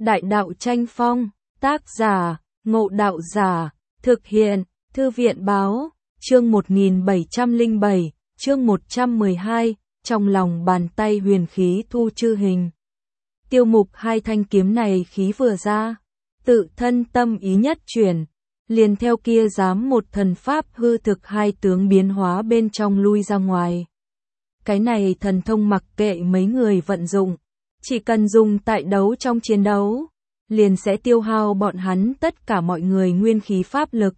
Đại đạo tranh phong, tác giả, Ngộ Đạo Giả, thực hiện, Thư viện báo, chương 1707, chương 112, trong lòng bàn tay huyền khí thu chư hình. Tiêu Mục hai thanh kiếm này khí vừa ra, tự thân tâm ý nhất chuyển, liền theo kia giám một thần pháp hư thực hai tướng biến hóa bên trong lui ra ngoài. Cái này thần thông mặc kệ mấy người vận dụng, chỉ cần dùng tại đấu trong chiến đấu, liền sẽ tiêu hao bọn hắn tất cả mọi người nguyên khí pháp lực.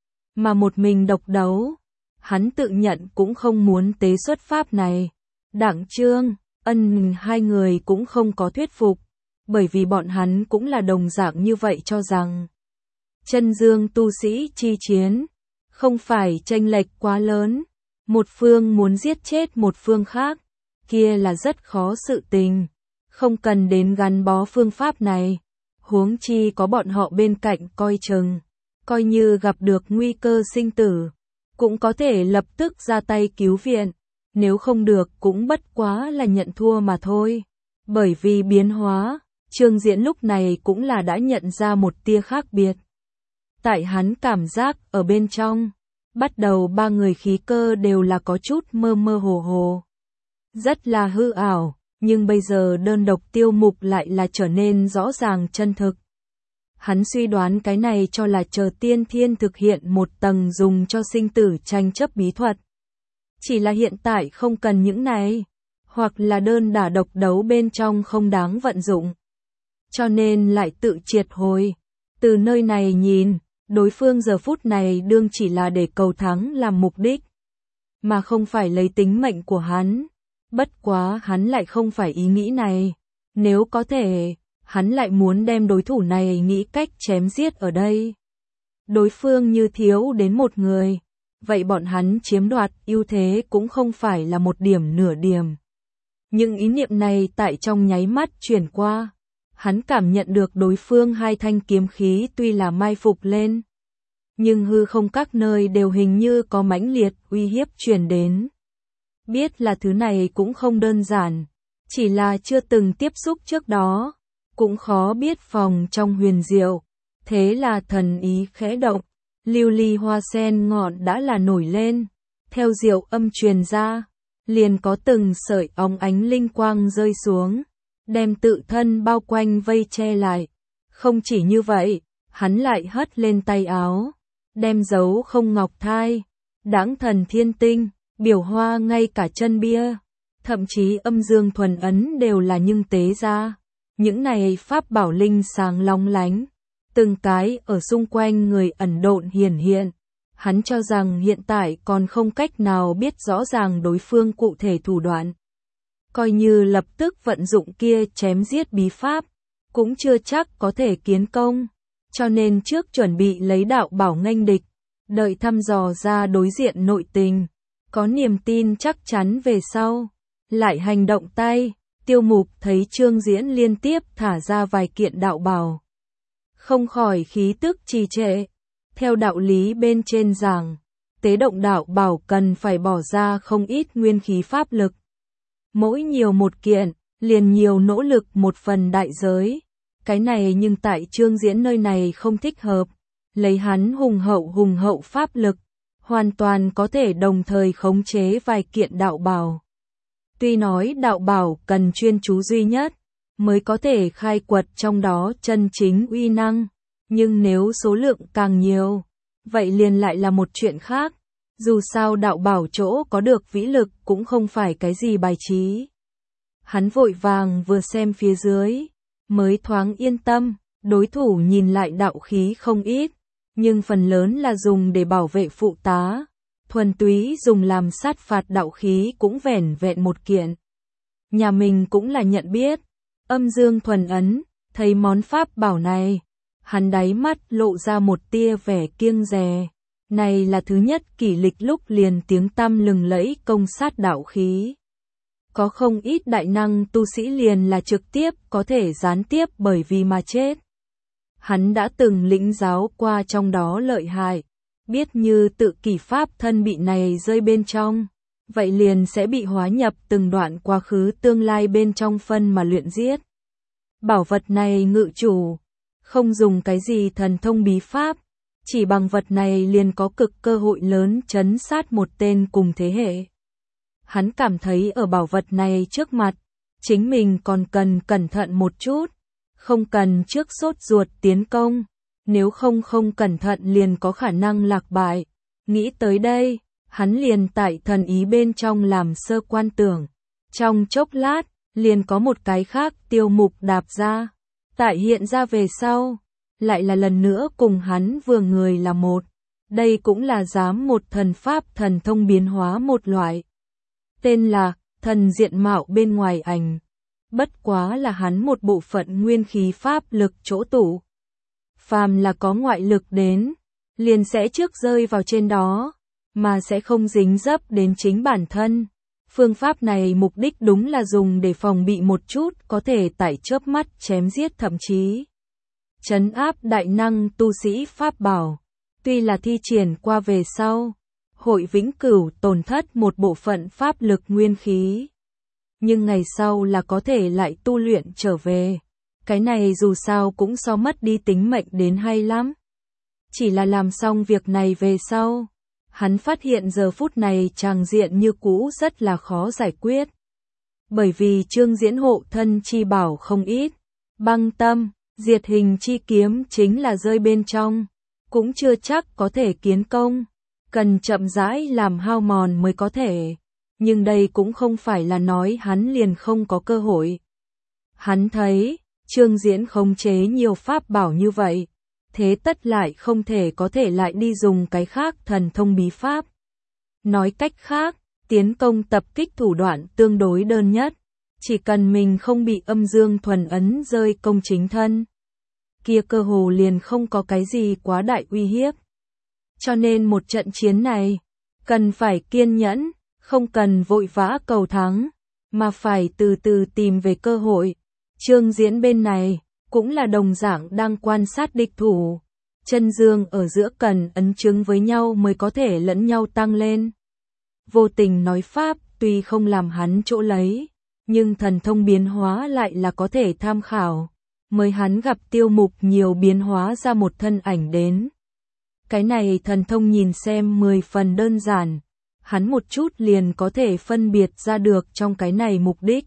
Mà một mình độc đấu, hắn tự nhận cũng không muốn tế xuất pháp này. Đặng Trương, Ân hai người cũng không có thuyết phục, bởi vì bọn hắn cũng là đồng dạng như vậy cho rằng chân dương tu sĩ chi chiến, không phải chênh lệch quá lớn, một phương muốn giết chết một phương khác, kia là rất khó sự tình, không cần đến gắn bó phương pháp này, huống chi có bọn họ bên cạnh coi chừng, coi như gặp được nguy cơ sinh tử, cũng có thể lập tức ra tay cứu viện, nếu không được cũng bất quá là nhận thua mà thôi. Bởi vì biến hóa, Trương Diễn lúc này cũng là đã nhận ra một tia khác biệt. Tại hắn cảm giác ở bên trong, bắt đầu ba người khí cơ đều là có chút mơ mơ hồ hồ. Rất là hư ảo, nhưng bây giờ đơn độc Tiêu Mục lại là trở nên rõ ràng chân thực. Hắn suy đoán cái này cho là chờ tiên thiên thực hiện một tầng dùng cho sinh tử tranh chấp bí thuật. Chỉ là hiện tại không cần những này, hoặc là đơn đả độc đấu bên trong không đáng vận dụng. Cho nên lại tự triệt hồi. Từ nơi này nhìn, đối phương giờ phút này đương chỉ là để cầu thắng làm mục đích, mà không phải lấy tính mệnh của hắn. Bất quá hắn lại không phải ý nghĩ này. Nếu có thể, hắn lại muốn đem đối thủ này nghĩ cách chém giết ở đây. Đối phương như thiếu đến một người, vậy bọn hắn chiếm đoạt ưu thế cũng không phải là một điểm nửa điểm. Nhưng ý niệm này tại trong nháy mắt chuyển qua, hắn cảm nhận được đối phương hai thanh kiếm khí tuy là mai phục lên, nhưng hư không các nơi đều hình như có mãnh liệt uy hiếp truyền đến. Biết là thứ này cũng không đơn giản, chỉ là chưa từng tiếp xúc trước đó, cũng khó biết phòng trong huyền diệu. Thế là thần ý khẽ động, lưu ly hoa sen ngọn đã là nổi lên, theo diệu âm truyền ra, liền có từng sợi óng ánh linh quang rơi xuống, đem tự thân bao quanh vây che lại. Không chỉ như vậy, hắn lại hất lên tay áo, đem dấu không ngọc thai, đãng thần thiên tinh, biểu hoa ngay cả chân bia, thậm chí âm dương thuần ấn đều là nhưng tế ra. Những này pháp bảo linh sáng long lánh, từng cái ở xung quanh người ẩn độn hiển hiện. Hắn cho rằng hiện tại còn không cách nào biết rõ ràng đối phương cụ thể thủ đoạn. Coi như lập tức vận dụng kia chém giết bí pháp, cũng chưa chắc có thể kiến công. Cho nên trước chuẩn bị lấy đạo bảo nghênh địch, đợi thăm dò ra đối diện nội tình, có niềm tin chắc chắn về sau, lại hành động tay. Tiêu Mục thấy Trương Diễn liên tiếp thả ra vài kiện đạo bảo, không khỏi khí tức trì trệ. Theo đạo lý bên trên giảng, tế động đạo bảo cần phải bỏ ra không ít nguyên khí pháp lực. Mỗi nhiều một kiện, liền nhiều nỗ lực một phần đại giới. Cái này nhưng tại Trương Diễn nơi này không thích hợp. Lấy hắn hùng hậu pháp lực, hoàn toàn có thể đồng thời khống chế vài kiện đạo bảo. Tuy nói đạo bảo cần chuyên chú duy nhất, mới có thể khai quật trong đó chân chính uy năng, nhưng nếu số lượng càng nhiều, vậy liền lại là một chuyện khác. Dù sao đạo bảo chỗ có được vĩ lực cũng không phải cái gì bài trí. Hắn vội vàng vừa xem phía dưới, mới thoáng yên tâm, đối thủ nhìn lại đạo khí không ít, nhưng phần lớn là dùng để bảo vệ phụ tá. Thuần túy dùng làm sát phạt đạo khí cũng vẻn vẹn một kiện. Nhà mình cũng là nhận biết, âm dương thuần ấn, thấy món pháp bảo này, hắn đáy mắt lộ ra một tia vẻ kiêng dè. Này là thứ nhất kỷ lịch lúc liền tiếng tăm lừng lẫy công sát đạo khí. Có không ít đại năng tu sĩ liền là trực tiếp có thể gián tiếp bởi vì mà chết. Hắn đã từng lĩnh giáo qua trong đó lợi hại. Biết như tự kỷ pháp thân bị này rơi bên trong, vậy liền sẽ bị hóa nhập từng đoạn quá khứ tương lai bên trong phân mà luyện giết. Bảo vật này ngự chủ, không dùng cái gì thần thông bí pháp, chỉ bằng vật này liền có cực cơ hội lớn trấn sát một tên cùng thế hệ. Hắn cảm thấy ở bảo vật này trước mặt, chính mình còn cần cẩn thận một chút, không cần trước sốt ruột tiến công, nếu không cẩn thận liền có khả năng lạc bại. Nghĩ tới đây, hắn liền tại thần ý bên trong làm sơ quan tưởng. Trong chốc lát, liền có một cái khác tiêu mục đạp ra. Tại hiện ra về sau, lại là lần nữa cùng hắn vừa người là một. Đây cũng là dám một thần pháp thần thông biến hóa một loại. Tên là thần diện mạo bên ngoài ảnh. Bất quá là hắn một bộ phận nguyên khí pháp lực chỗ tụ. Phàm là có ngoại lực đến, liền sẽ trước rơi vào trên đó, mà sẽ không dính dấp đến chính bản thân. Phương pháp này mục đích đúng là dùng để phòng bị một chút có thể tại chớp mắt chém giết thậm chí trấn áp đại năng tu sĩ pháp bảo. Tuy là thi triển qua về sau, hội vĩnh cửu tổn thất một bộ phận pháp lực nguyên khí. Nhưng ngày sau là có thể lại tu luyện trở về. Cái này dù sao cũng so mất đi tính mệnh đến hay lắm. Chỉ là làm xong việc này về sau, hắn phát hiện giờ phút này tràng diện như cũ rất là khó giải quyết. Bởi vì Trương Diễn hộ thân chi bảo không ít, băng tâm, diệt hình chi kiếm chính là rơi bên trong, cũng chưa chắc có thể kiến công, cần chậm rãi làm hao mòn mới có thể. Nhưng đây cũng không phải là nói hắn liền không có cơ hội. Hắn thấy, Trương Diễn khống chế nhiều pháp bảo như vậy, thế tất lại không thể có thể lại đi dùng cái khác thần thông bí pháp. Nói cách khác, tiến công tập kích thủ đoạn tương đối đơn nhất, chỉ cần mình không bị âm dương thuần ấn rơi công chính thân, kia cơ hồ liền không có cái gì quá đại uy hiếp. Cho nên một trận chiến này, cần phải kiên nhẫn, không cần vội vã cầu thắng, mà phải từ từ tìm về cơ hội. Trương Diễn bên này, cũng là đồng dạng đang quan sát địch thủ. Chân dương ở giữa cần ấn chứng với nhau mới có thể lẫn nhau tăng lên. Vô tình nói pháp tuy không làm hắn chỗ lấy, nhưng thần thông biến hóa lại là có thể tham khảo. Mới hắn gặp tiêu mục nhiều biến hóa ra một thân ảnh đến. Cái này thần thông nhìn xem 10 phần đơn giản, hắn một chút liền có thể phân biệt ra được trong cái này mục đích.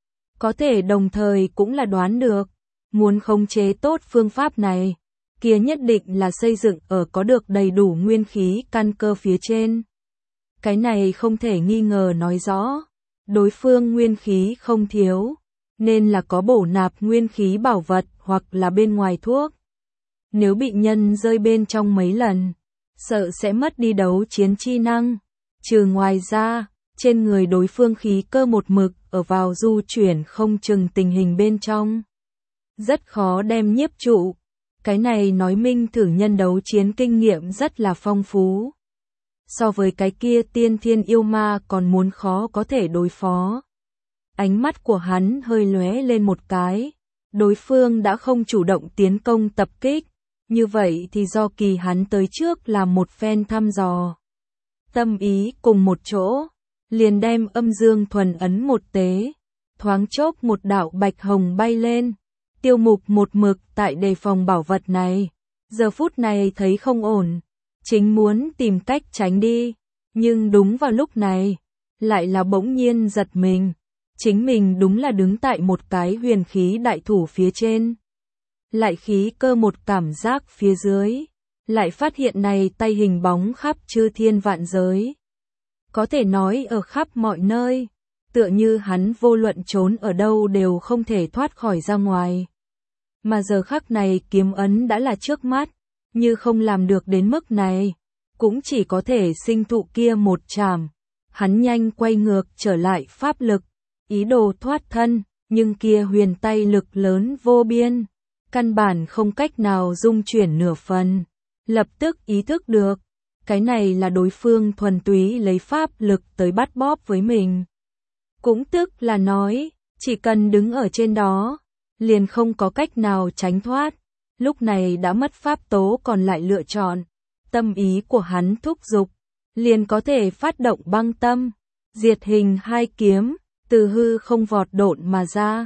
Có thể đồng thời cũng là đoán được, muốn khống chế tốt phương pháp này, kia nhất định là xây dựng ở có được đầy đủ nguyên khí căn cơ phía trên. Cái này không thể nghi ngờ nói rõ, đối phương nguyên khí không thiếu, nên là có bổ nạp nguyên khí bảo vật hoặc là bên ngoài thuốc. Nếu bị nhân rơi bên trong mấy lần, sợ sẽ mất đi đấu chiến chi năng. Trừ ngoài ra, trên người đối phương khí cơ một mực ở vào du chuyển không chừng tình hình bên trong. Rất khó đem nhiếp trụ. Cái này nói minh thử nhân đấu chiến kinh nghiệm rất là phong phú. So với cái kia tiên thiên yêu ma còn muốn khó có thể đối phó. Ánh mắt của hắn hơi lóe lên một cái. Đối phương đã không chủ động tiến công tập kích. Như vậy thì do kỳ hắn tới trước làm một phen thăm dò. Tâm ý cùng một chỗ, liền đem âm dương thuần ấn một tế. Thoáng chốc một đạo bạch hồng bay lên. Tiêu mục một mực tại đề phòng bảo vật này. Giờ phút này thấy không ổn. Chính muốn tìm cách tránh đi. Nhưng đúng vào lúc này, lại là bỗng nhiên giật mình. Chính mình đúng là đứng tại một cái huyền khí đại thủ phía trên. Lại khí cơ một cảm giác phía dưới. Lại phát hiện này tay hình bóng khắp chư thiên vạn giới. Có thể nói ở khắp mọi nơi. Tựa như hắn vô luận trốn ở đâu đều không thể thoát khỏi ra ngoài. Mà giờ khắc này kiếm ấn đã là trước mắt. Như không làm được đến mức này. Cũng chỉ có thể sinh thụ kia một chảm. Hắn nhanh quay ngược trở lại pháp lực. Ý đồ thoát thân. Nhưng kia huyền tay lực lớn vô biên. Căn bản không cách nào dung chuyển nửa phần. Lập tức ý thức được. Cái này là đối phương thuần túy lấy pháp lực tới bắt bóp với mình. Cũng tức là nói, chỉ cần đứng ở trên đó, liền không có cách nào tránh thoát. Lúc này đã mất pháp tố còn lại lựa chọn. Tâm ý của hắn thúc giục, liền có thể phát động băng tâm, diệt hình hai kiếm, từ hư không vọt độn mà ra.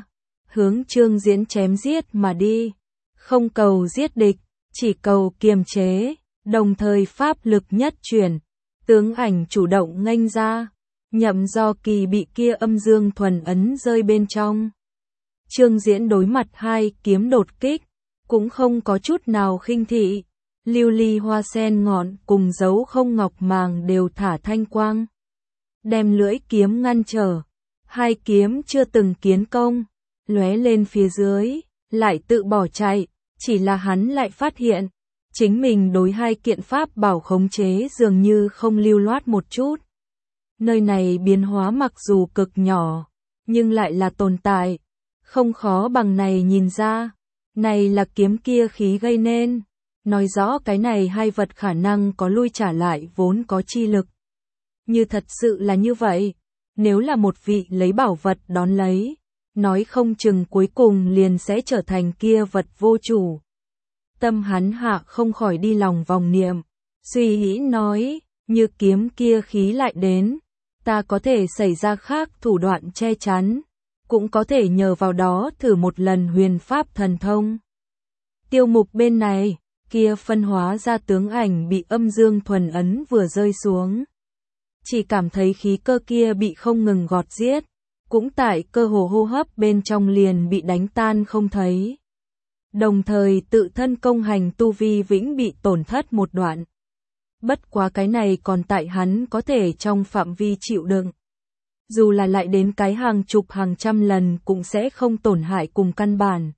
hướng Trương Diễn chém giết mà đi, không cầu giết địch, chỉ cầu kiềm chế, đồng thời pháp lực nhất chuyển, tướng ảnh chủ động nghênh ra, Nhậm Do Kỳ bị kia âm dương thuần ấn rơi bên trong. Trương Diễn đối mặt hai kiếm đột kích, cũng không có chút nào khinh thị, lưu ly hoa sen ngọn cùng dấu không ngọc màng đều thả thanh quang, đem lưỡi kiếm ngăn trở, hai kiếm chưa từng kiến công, lóe lên phía dưới, lại tự bỏ chạy, chỉ là hắn lại phát hiện, chính mình đối hai kiện pháp bảo khống chế dường như không lưu loát một chút. Nơi này biến hóa mặc dù cực nhỏ, nhưng lại là tồn tại, không khó bằng này nhìn ra, này là kiếm kia khí gây nên, nói rõ cái này hai vật khả năng có lui trả lại vốn có chi lực. Như thật sự là như vậy, nếu là một vị lấy bảo vật đón lấy, nói không chừng cuối cùng liền sẽ trở thành kia vật vô chủ. Tâm hắn hạ không khỏi đi lòng vòng niệm, suy nghĩ nói, như kiếm kia khí lại đến, ta có thể xảy ra khác thủ đoạn che chắn, cũng có thể nhờ vào đó thử một lần huyền pháp thần thông. Tiêu Mục bên này, kia phân hóa ra tướng ảnh bị âm dương thuần ấn vừa rơi xuống. Chỉ cảm thấy khí cơ kia bị không ngừng gọt giết, cũng tại cơ hồ hô hấp bên trong liền bị đánh tan không thấy. Đồng thời tự thân công hành tu vi vĩnh bị tổn thất một đoạn. Bất quá cái này còn tại hắn có thể trong phạm vi chịu đựng. Dù là lại đến cái hàng chục hàng trăm lần cũng sẽ không tổn hại cùng căn bản.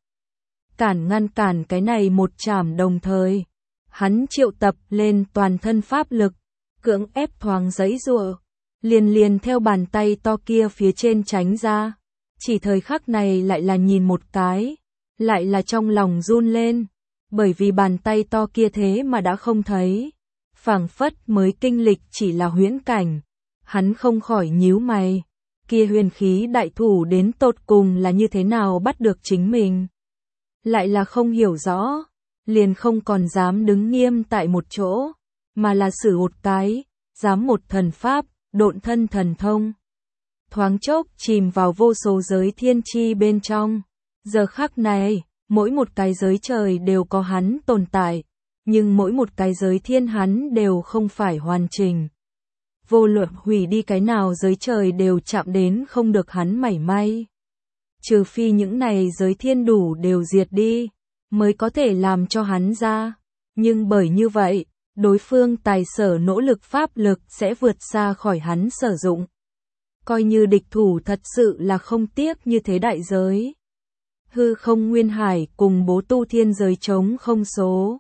Ngăn cản cái này một chảm đồng thời. Hắn triệu tập lên toàn thân pháp lực, cưỡng ép thoáng giãy giụa, liền theo bàn tay to kia phía trên tránh ra. Chỉ thời khắc này lại là nhìn một cái, lại là trong lòng run lên, bởi vì bàn tay to kia thế mà đã không thấy. Phảng phất mới kinh lịch chỉ là huyễn cảnh, hắn không khỏi nhíu mày, kia huyền khí đại thủ đến tột cùng là như thế nào bắt được chính mình. Lại là không hiểu rõ, liền không còn dám đứng nghiêm tại một chỗ, mà là sử một cái, dám một thần pháp, độn thân thần thông. Thoáng chốc chìm vào vô số giới thiên chi bên trong, giờ khắc này, mỗi một cái giới trời đều có hắn tồn tại. Nhưng mỗi một cái giới thiên hắn đều không phải hoàn chỉnh. Vô luận hủy đi cái nào giới trời đều chạm đến không được hắn mảy may. Trừ phi những này giới thiên đủ đều diệt đi, mới có thể làm cho hắn ra. Nhưng bởi như vậy, đối phương tài sở nỗ lực pháp lực sẽ vượt xa khỏi hắn sử dụng. Coi như địch thủ thật sự là không tiếc như thế đại giới. Hư không nguyên hải cùng bố tu thiên giới trống không số.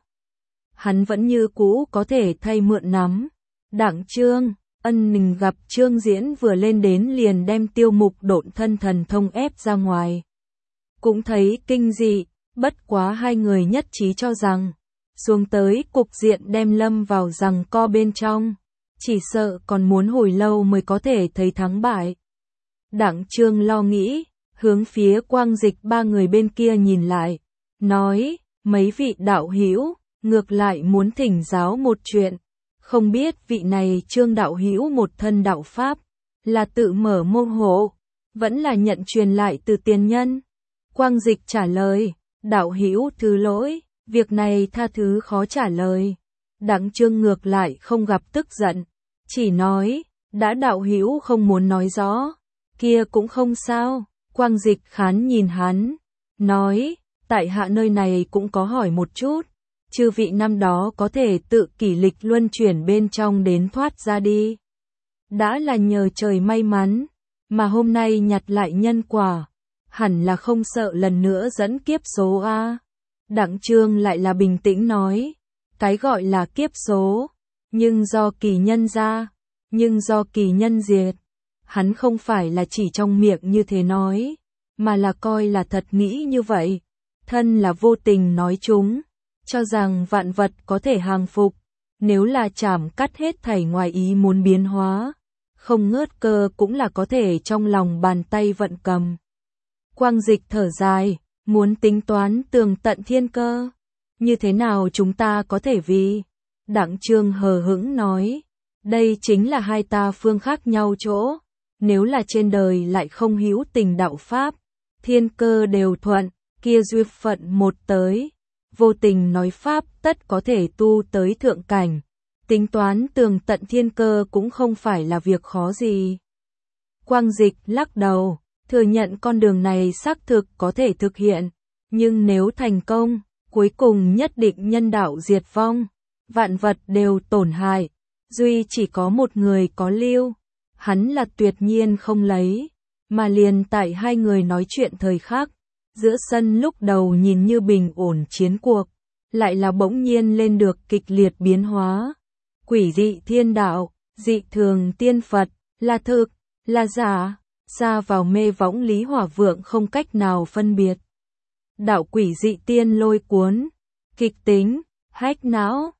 Hắn vẫn như cũ có thể thay mượn nắm. Đặng Trương, Ân Ninh gặp Trương Diễn vừa lên đến liền đem Tiêu Mục độn thân thần thông ép ra ngoài. Cũng thấy kinh dị, bất quá hai người nhất trí cho rằng, xuống tới cục diện đem lâm vào rằng co bên trong, chỉ sợ còn muốn hồi lâu mới có thể thấy thắng bại. Đặng Trương lo nghĩ, hướng phía Quang Dịch ba người bên kia nhìn lại, nói, mấy vị đạo hữu ngược lại muốn thỉnh giáo một chuyện, không biết vị này Trương đạo hữu một thân đạo pháp, là tự mở môn hộ, vẫn là nhận truyền lại từ tiền nhân. Quang Dịch trả lời, đạo hữu thứ lỗi, việc này tha thứ khó trả lời. Đặng Trương ngược lại không gặp tức giận, chỉ nói, đã đạo hữu không muốn nói rõ, kia cũng không sao. Quang Dịch khán nhìn hắn, nói, tại hạ nơi này cũng có hỏi một chút. Chư vị năm đó có thể tự kỷ lịch luân chuyển bên trong đến thoát ra đi. Đã là nhờ trời may mắn, mà hôm nay nhặt lại nhân quả, hẳn là không sợ lần nữa dẫn kiếp số a. Đặng Trương lại là bình tĩnh nói, cái gọi là kiếp số, nhưng do kỳ nhân ra, nhưng do kỳ nhân diệt. Hắn không phải là chỉ trong miệng như thế nói, mà là coi là thật nghĩ như vậy. Thân là vô tình nói chúng, cho rằng vạn vật có thể hàng phục, nếu là chảm cắt hết thảy ngoài ý muốn biến hóa, không ngớt cơ cũng là có thể trong lòng bàn tay vận cầm. Quang Dịch thở dài, muốn tính toán tường tận thiên cơ, như thế nào chúng ta có thể vì? Đặng Trương hờ hững nói, đây chính là hai ta phương khác nhau chỗ, nếu là trên đời lại không hữu tình đạo pháp, thiên cơ đều thuận, kia duyên phận một tới, vô tình nói pháp tất có thể tu tới thượng cảnh, tính toán tường tận thiên cơ cũng không phải là việc khó gì. Quang Dịch lắc đầu, thừa nhận con đường này xác thực có thể thực hiện, nhưng nếu thành công, cuối cùng nhất định nhân đạo diệt vong, vạn vật đều tổn hại, duy chỉ có một người có lưu, hắn là tuyệt nhiên không lấy, mà liền tại hai người nói chuyện thời khắc, giữa sân lúc đầu nhìn như bình ổn chiến cuộc, lại là bỗng nhiên lên được kịch liệt biến hóa. Quỷ dị thiên đạo, dị thường tiên Phật, là thực, là giả, xa vào mê võng Lý Hỏa Vượng không cách nào phân biệt. Đạo quỷ dị tiên lôi cuốn, kịch tính, hách não,